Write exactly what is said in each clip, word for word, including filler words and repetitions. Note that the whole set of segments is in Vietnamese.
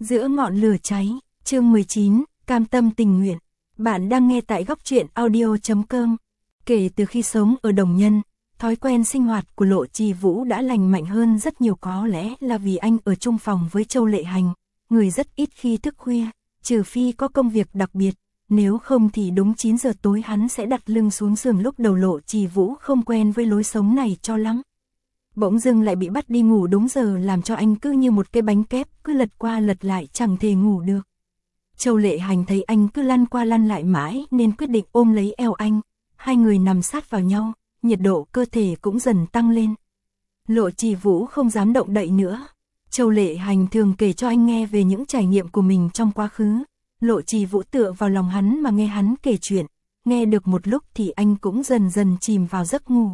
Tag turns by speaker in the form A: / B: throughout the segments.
A: Giữa ngọn lửa cháy, chương mười chín, cam tâm tình nguyện. Bạn đang nghe tại góc truyện audio chấm com. Kể từ khi sống ở Đồng Nhân, thói quen sinh hoạt của Lộ Trì Vũ đã lành mạnh hơn rất nhiều, có lẽ là vì anh ở chung phòng với Châu Lệ Hành, người rất ít khi thức khuya, trừ phi có công việc đặc biệt, nếu không thì đúng chín giờ tối hắn sẽ đặt lưng xuống giường. Lúc đầu Lộ Trì Vũ không quen với lối sống này cho lắm. Bỗng dưng lại bị bắt đi ngủ đúng giờ làm cho anh cứ như một cái bánh kép, cứ lật qua lật lại chẳng thể ngủ được. Châu Lệ Hành thấy anh cứ lăn qua lăn lại mãi nên quyết định ôm lấy eo anh, hai người nằm sát vào nhau, nhiệt độ cơ thể cũng dần tăng lên. Lộ Trì Vũ không dám động đậy nữa. Châu Lệ Hành thường kể cho anh nghe về những trải nghiệm của mình trong quá khứ. Lộ Trì Vũ tựa vào lòng hắn mà nghe hắn kể chuyện, nghe được một lúc thì anh cũng dần dần chìm vào giấc ngủ.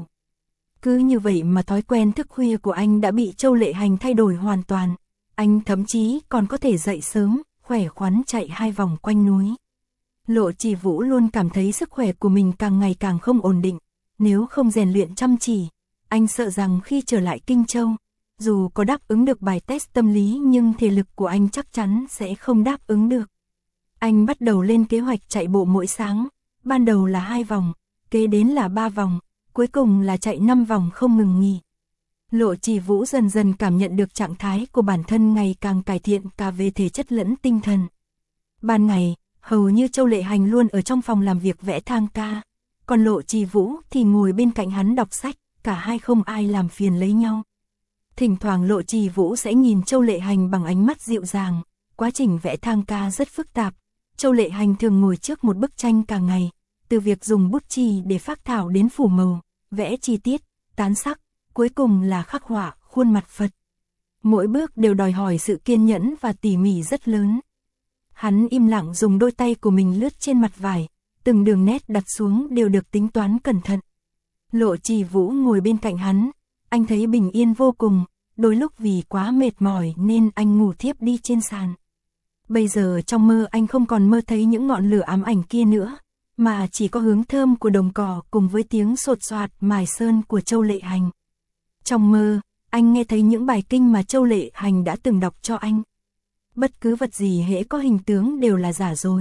A: Cứ như vậy mà thói quen thức khuya của anh đã bị Châu Lệ Hành thay đổi hoàn toàn. Anh thậm chí còn có thể dậy sớm, khỏe khoắn chạy hai vòng quanh núi. Lộ Trì Vũ luôn cảm thấy sức khỏe của mình càng ngày càng không ổn định. Nếu không rèn luyện chăm chỉ, anh sợ rằng khi trở lại Kinh Châu, dù có đáp ứng được bài test tâm lý nhưng thể lực của anh chắc chắn sẽ không đáp ứng được. Anh bắt đầu lên kế hoạch chạy bộ mỗi sáng, ban đầu là hai vòng, kế đến là ba vòng, cuối cùng là chạy năm vòng không ngừng nghỉ. Lộ Trì Vũ dần dần cảm nhận được trạng thái của bản thân ngày càng cải thiện cả về thể chất lẫn tinh thần. Ban ngày, hầu như Châu Lệ Hành luôn ở trong phòng làm việc vẽ thang ca, còn Lộ Trì Vũ thì ngồi bên cạnh hắn đọc sách, cả hai không ai làm phiền lấy nhau. Thỉnh thoảng Lộ Trì Vũ sẽ nhìn Châu Lệ Hành bằng ánh mắt dịu dàng, quá trình vẽ thang ca rất phức tạp. Châu Lệ Hành thường ngồi trước một bức tranh cả ngày, từ việc dùng bút chì để phác thảo đến phủ màu, vẽ chi tiết, tán sắc, cuối cùng là khắc họa khuôn mặt Phật. Mỗi bước đều đòi hỏi sự kiên nhẫn và tỉ mỉ rất lớn. Hắn im lặng dùng đôi tay của mình lướt trên mặt vải, từng đường nét đặt xuống đều được tính toán cẩn thận. Lộ Trì Vũ ngồi bên cạnh hắn, anh thấy bình yên vô cùng, đôi lúc vì quá mệt mỏi nên anh ngủ thiếp đi trên sàn. Bây giờ trong mơ anh không còn mơ thấy những ngọn lửa ám ảnh kia nữa, mà chỉ có hướng thơm của đồng cỏ cùng với tiếng sột soạt mài sơn của Châu Lệ Hành. Trong mơ, anh nghe thấy những bài kinh mà Châu Lệ Hành đã từng đọc cho anh. Bất cứ vật gì hễ có hình tướng đều là giả dối.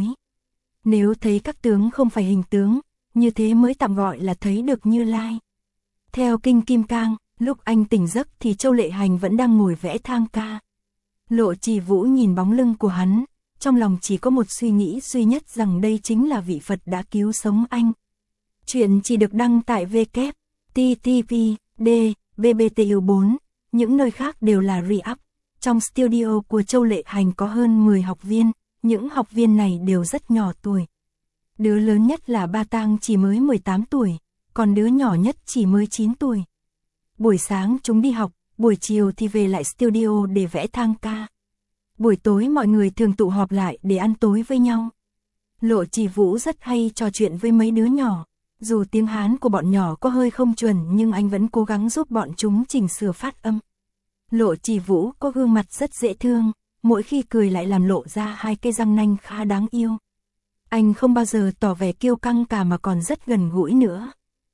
A: Nếu thấy các tướng không phải hình tướng, như thế mới tạm gọi là thấy được Như Lai. Theo kinh Kim Cang, lúc anh tỉnh giấc thì Châu Lệ Hành vẫn đang ngồi vẽ thang ca. Lộ Trì Vũ nhìn bóng lưng của hắn, trong lòng chỉ có một suy nghĩ duy nhất rằng đây chính là vị Phật đã cứu sống anh. Chuyện chỉ được đăng tại W W W T T P D B B T U bốn, những nơi khác đều là re-up. Trong studio của Châu Lệ Hành có hơn mười học viên, những học viên này đều rất nhỏ tuổi. Đứa lớn nhất là Ba Tang chỉ mới mười tám tuổi, còn đứa nhỏ nhất chỉ mới chín tuổi. Buổi sáng chúng đi học, buổi chiều thì về lại studio để vẽ thang ca. Buổi tối mọi người thường tụ họp lại để ăn tối với nhau. Lộ Trì Vũ rất hay trò chuyện với mấy đứa nhỏ. Dù tiếng Hán của bọn nhỏ có hơi không chuẩn nhưng anh vẫn cố gắng giúp bọn chúng chỉnh sửa phát âm. Lộ Trì Vũ có gương mặt rất dễ thương, mỗi khi cười lại làm lộ ra hai cây răng nanh khá đáng yêu. Anh không bao giờ tỏ vẻ kiêu căng cả mà còn rất gần gũi nữa.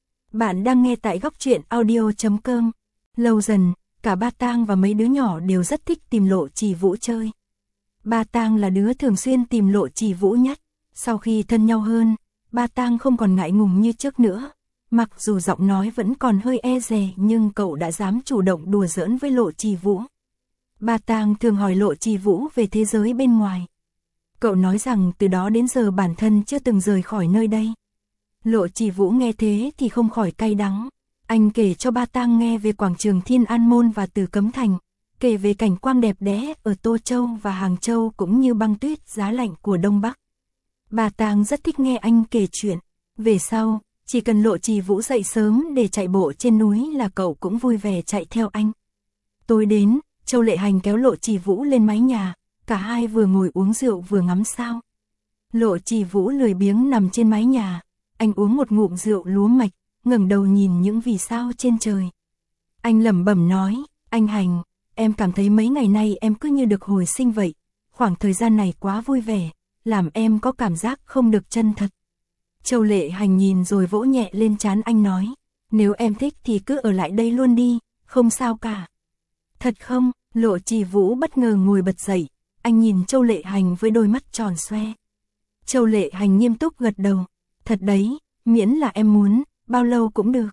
A: Bạn đang nghe tại góc truyện audio chấm com. Lâu dần, cả Ba Tang và mấy đứa nhỏ đều rất thích tìm Lộ Trì Vũ chơi. Ba Tang là đứa thường xuyên tìm Lộ Trì Vũ nhất. Sau khi thân nhau hơn, Ba Tang không còn ngại ngùng như trước nữa. Mặc dù giọng nói vẫn còn hơi e dè nhưng cậu đã dám chủ động đùa giỡn với Lộ Trì Vũ. Ba Tang thường hỏi Lộ Trì Vũ về thế giới bên ngoài. Cậu nói rằng từ đó đến giờ bản thân chưa từng rời khỏi nơi đây. Lộ Trì Vũ nghe thế thì không khỏi cay đắng. Anh kể cho Ba Tang nghe về quảng trường Thiên An Môn và Từ Cấm Thành, kể về cảnh quan đẹp đẽ ở Tô Châu và Hàng Châu cũng như băng tuyết giá lạnh của Đông Bắc. Ba Tang rất thích nghe anh kể chuyện. Về sau, chỉ cần Lộ Trì Vũ dậy sớm để chạy bộ trên núi là cậu cũng vui vẻ chạy theo anh. Tối đến, Châu Lệ Hành kéo Lộ Trì Vũ lên mái nhà, cả hai vừa ngồi uống rượu vừa ngắm sao. Lộ Trì Vũ lười biếng nằm trên mái nhà, anh uống một ngụm rượu lúa mạch, ngẩng đầu nhìn những vì sao trên trời. Anh lẩm bẩm nói, anh Hành, em cảm thấy mấy ngày nay em cứ như được hồi sinh vậy, khoảng thời gian này quá vui vẻ, làm em có cảm giác không được chân thật. Châu Lệ Hành nhìn rồi vỗ nhẹ lên trán anh nói, nếu em thích thì cứ ở lại đây luôn đi, không sao cả. Thật không? Lộ Trì Vũ bất ngờ ngồi bật dậy, anh nhìn Châu Lệ Hành với đôi mắt tròn xoe. Châu Lệ Hành nghiêm túc gật đầu. Thật đấy, miễn là em muốn, bao lâu cũng được.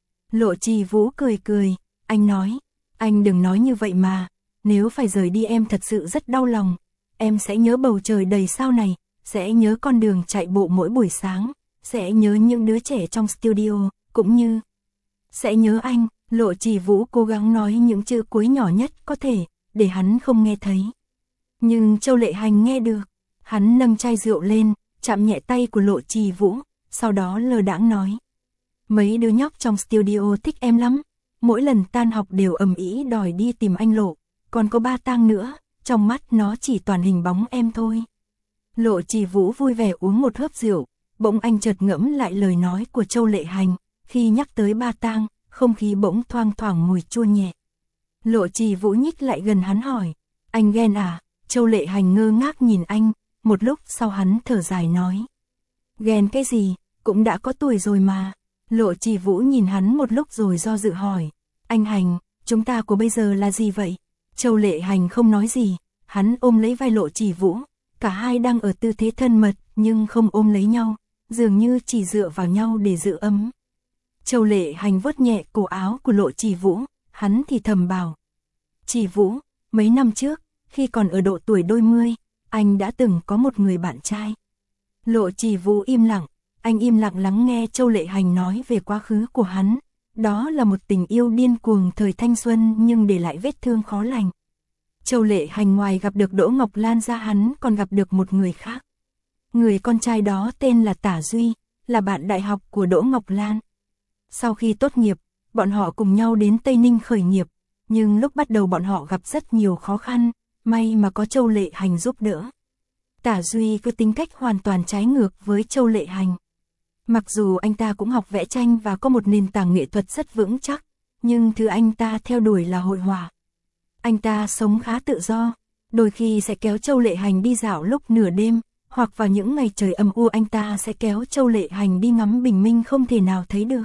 A: Lộ Trì Vũ cười cười, anh nói, anh đừng nói như vậy mà, nếu phải rời đi em thật sự rất đau lòng. Em sẽ nhớ bầu trời đầy sao này, sẽ nhớ con đường chạy bộ mỗi buổi sáng, sẽ nhớ những đứa trẻ trong studio, cũng như sẽ nhớ anh. Lộ Trì Vũ cố gắng nói những chữ cuối nhỏ nhất có thể, để hắn không nghe thấy. Nhưng Châu Lệ Hành nghe được, hắn nâng chai rượu lên, chạm nhẹ tay của Lộ Trì Vũ, sau đó lơ đãng nói. Mấy đứa nhóc trong studio thích em lắm, mỗi lần tan học đều ầm ĩ đòi đi tìm anh Lộ, còn có Ba Tang nữa, trong mắt nó chỉ toàn hình bóng em thôi. Lộ Trì Vũ vui vẻ uống một hớp rượu, bỗng anh chợt ngẫm lại lời nói của Châu Lệ Hành, khi nhắc tới Ba Tang, không khí bỗng thoang thoảng mùi chua nhẹ. Lộ Trì Vũ nhích lại gần hắn hỏi, anh ghen à? Châu Lệ Hành ngơ ngác nhìn anh, một lúc sau hắn thở dài nói. Ghen cái gì, cũng đã có tuổi rồi mà. Lộ Trì Vũ nhìn hắn một lúc rồi do dự hỏi, anh Hành, chúng ta của bây giờ là gì vậy? Châu Lệ Hành không nói gì, hắn ôm lấy vai Lộ Trì Vũ, cả hai đang ở tư thế thân mật nhưng không ôm lấy nhau, dường như chỉ dựa vào nhau để giữ ấm. Châu Lệ Hành vuốt nhẹ cổ áo của Lộ Trì Vũ, hắn thì thầm bảo. Trì Vũ, mấy năm trước, khi còn ở độ tuổi đôi mươi, anh đã từng có một người bạn trai. Lộ Trì Vũ im lặng, anh im lặng lắng nghe Châu Lệ Hành nói về quá khứ của hắn. Đó là một tình yêu điên cuồng thời thanh xuân nhưng để lại vết thương khó lành. Châu Lệ Hành ngoài gặp được Đỗ Ngọc Lan ra hắn còn gặp được một người khác. Người con trai đó tên là Tả Duy, là bạn đại học của Đỗ Ngọc Lan. Sau khi tốt nghiệp, bọn họ cùng nhau đến Tây Ninh khởi nghiệp, nhưng lúc bắt đầu bọn họ gặp rất nhiều khó khăn, may mà có Châu Lệ Hành giúp đỡ. Tả Duy có tính cách hoàn toàn trái ngược với Châu Lệ Hành. Mặc dù anh ta cũng học vẽ tranh và có một nền tảng nghệ thuật rất vững chắc, nhưng thứ anh ta theo đuổi là hội họa. Anh ta sống khá tự do, đôi khi sẽ kéo Châu Lệ Hành đi dạo lúc nửa đêm, hoặc vào những ngày trời âm u anh ta sẽ kéo Châu Lệ Hành đi ngắm bình minh không thể nào thấy được.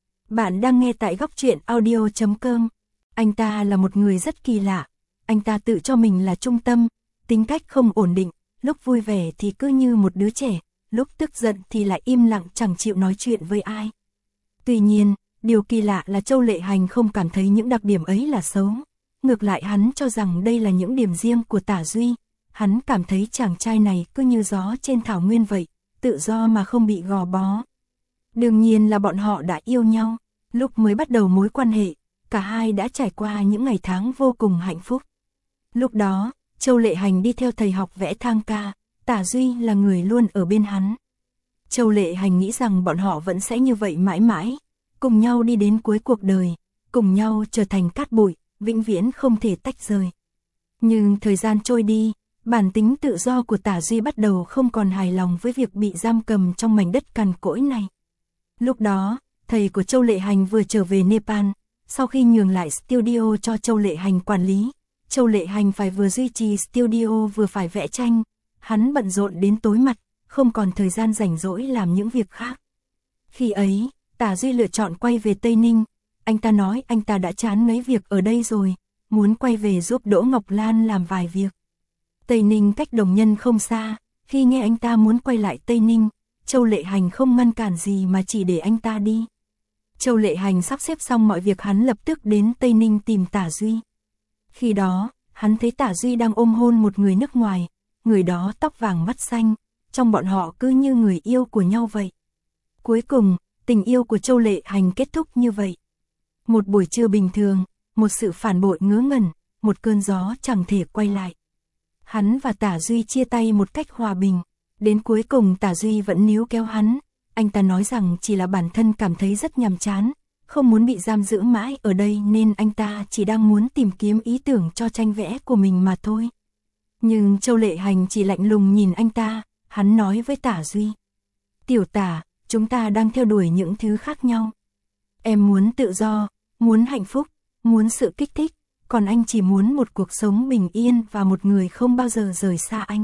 A: Bạn đang nghe tại góc truyện audio chấm com. Anh ta là một người rất kỳ lạ, anh ta tự cho mình là trung tâm, tính cách không ổn định, lúc vui vẻ thì cứ như một đứa trẻ, lúc tức giận thì lại im lặng chẳng chịu nói chuyện với ai. Tuy nhiên, điều kỳ lạ là Châu Lệ Hành không cảm thấy những đặc điểm ấy là xấu. Ngược lại hắn cho rằng đây là những điểm riêng của Tả Duy. Hắn cảm thấy chàng trai này cứ như gió trên thảo nguyên vậy, tự do mà không bị gò bó. Đương nhiên là bọn họ đã yêu nhau. Lúc mới bắt đầu mối quan hệ, cả hai đã trải qua những ngày tháng vô cùng hạnh phúc. Lúc đó, Châu Lệ Hành đi theo thầy học vẽ thang ca, Tả Duy là người luôn ở bên hắn. Châu Lệ Hành nghĩ rằng bọn họ vẫn sẽ như vậy mãi mãi, cùng nhau đi đến cuối cuộc đời, cùng nhau trở thành cát bụi, vĩnh viễn không thể tách rời. Nhưng thời gian trôi đi, bản tính tự do của Tả Duy bắt đầu không còn hài lòng với việc bị giam cầm trong mảnh đất cằn cỗi này. Lúc đó, thầy của Châu Lệ Hành vừa trở về Nepal, sau khi nhường lại studio cho Châu Lệ Hành quản lý, Châu Lệ Hành phải vừa duy trì studio vừa phải vẽ tranh, hắn bận rộn đến tối mặt, không còn thời gian rảnh rỗi làm những việc khác. Khi ấy, Tả Duy lựa chọn quay về Tây Ninh, anh ta nói anh ta đã chán mấy việc ở đây rồi, muốn quay về giúp Đỗ Ngọc Lan làm vài việc. Tây Ninh cách Đồng Nhân không xa, khi nghe anh ta muốn quay lại Tây Ninh, Châu Lệ Hành không ngăn cản gì mà chỉ để anh ta đi. Châu Lệ Hành sắp xếp xong mọi việc hắn lập tức đến Tây Ninh tìm Tả Duy. Khi đó, hắn thấy Tả Duy đang ôm hôn một người nước ngoài, người đó tóc vàng mắt xanh, trong bọn họ cứ như người yêu của nhau vậy. Cuối cùng, tình yêu của Châu Lệ Hành kết thúc như vậy. Một buổi trưa bình thường, một sự phản bội ngớ ngẩn, một cơn gió chẳng thể quay lại. Hắn và Tả Duy chia tay một cách hòa bình, đến cuối cùng Tả Duy vẫn níu kéo hắn. Anh ta nói rằng chỉ là bản thân cảm thấy rất nhàm chán, không muốn bị giam giữ mãi ở đây nên anh ta chỉ đang muốn tìm kiếm ý tưởng cho tranh vẽ của mình mà thôi. Nhưng Châu Lệ Hành chỉ lạnh lùng nhìn anh ta, hắn nói với Tả Duy. Tiểu Tả, chúng ta đang theo đuổi những thứ khác nhau. Em muốn tự do, muốn hạnh phúc, muốn sự kích thích, còn anh chỉ muốn một cuộc sống bình yên và một người không bao giờ rời xa anh.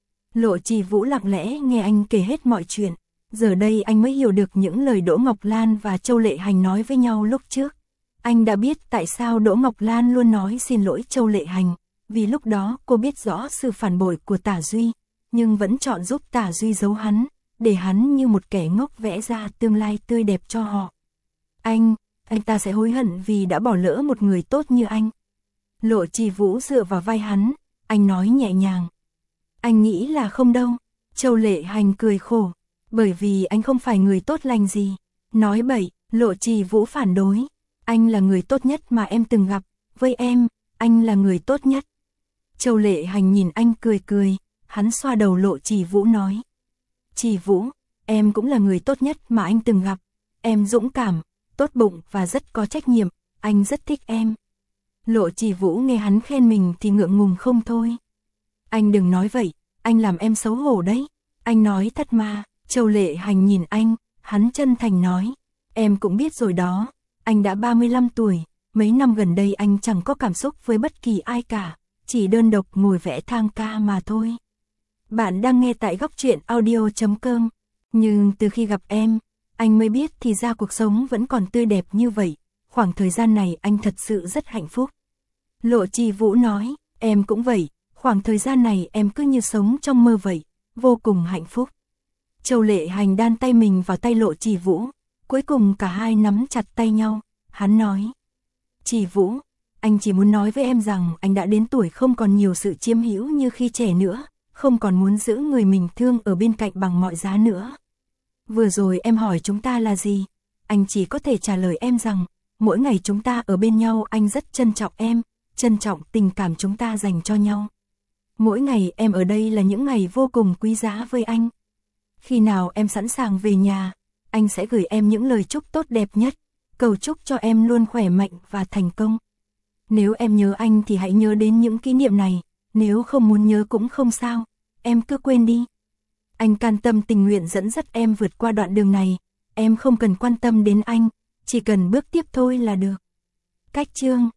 A: Lộ Trì Vũ lặng lẽ nghe anh kể hết mọi chuyện. Giờ đây anh mới hiểu được những lời Đỗ Ngọc Lan và Châu Lệ Hành nói với nhau lúc trước. Anh đã biết tại sao Đỗ Ngọc Lan luôn nói xin lỗi Châu Lệ Hành, vì lúc đó cô biết rõ sự phản bội của Tả Duy, nhưng vẫn chọn giúp Tả Duy giấu hắn, để hắn như một kẻ ngốc vẽ ra tương lai tươi đẹp cho họ. Anh, anh ta sẽ hối hận vì đã bỏ lỡ một người tốt như anh. Lộ Trì Vũ dựa vào vai hắn, anh nói nhẹ nhàng. Anh nghĩ là không đâu. Châu Lệ Hành cười khổ, bởi vì anh không phải người tốt lành gì. Nói bậy, Lộ Trì Vũ phản đối. Anh là người tốt nhất mà em từng gặp, với em, anh là người tốt nhất. Châu Lệ Hành nhìn anh cười cười, hắn xoa đầu Lộ Trì Vũ nói. Trì Vũ, em cũng là người tốt nhất mà anh từng gặp. Em dũng cảm, tốt bụng và rất có trách nhiệm, anh rất thích em. Lộ Trì Vũ nghe hắn khen mình thì ngượng ngùng không thôi. Anh đừng nói vậy, anh làm em xấu hổ đấy. Anh nói thật mà. Châu Lệ Hành nhìn anh, hắn chân thành nói. Em cũng biết rồi đó, anh đã ba mươi lăm tuổi, mấy năm gần đây anh chẳng có cảm xúc với bất kỳ ai cả, chỉ đơn độc ngồi vẽ thang ca mà thôi. Bạn đang nghe tại góc truyện audio chấm com. Nhưng từ khi gặp em, anh mới biết thì ra cuộc sống vẫn còn tươi đẹp như vậy. Khoảng thời gian này anh thật sự rất hạnh phúc. Lộ Trì Vũ nói, em cũng vậy, khoảng thời gian này em cứ như sống trong mơ vậy, vô cùng hạnh phúc. Châu Lệ Hành đan tay mình vào tay Lộ Trì Vũ, cuối cùng cả hai nắm chặt tay nhau, hắn nói. Trì Vũ, anh chỉ muốn nói với em rằng anh đã đến tuổi không còn nhiều sự chiếm hữu như khi trẻ nữa, không còn muốn giữ người mình thương ở bên cạnh bằng mọi giá nữa. Vừa rồi em hỏi chúng ta là gì? Anh chỉ có thể trả lời em rằng, mỗi ngày chúng ta ở bên nhau anh rất trân trọng em, trân trọng tình cảm chúng ta dành cho nhau. Mỗi ngày em ở đây là những ngày vô cùng quý giá với anh. Khi nào em sẵn sàng về nhà, anh sẽ gửi em những lời chúc tốt đẹp nhất, cầu chúc cho em luôn khỏe mạnh và thành công. Nếu em nhớ anh thì hãy nhớ đến những kỷ niệm này, nếu không muốn nhớ cũng không sao, em cứ quên đi. Anh can tâm tình nguyện dẫn dắt em vượt qua đoạn đường này, em không cần quan tâm đến anh, chỉ cần bước tiếp thôi là được. Cách chương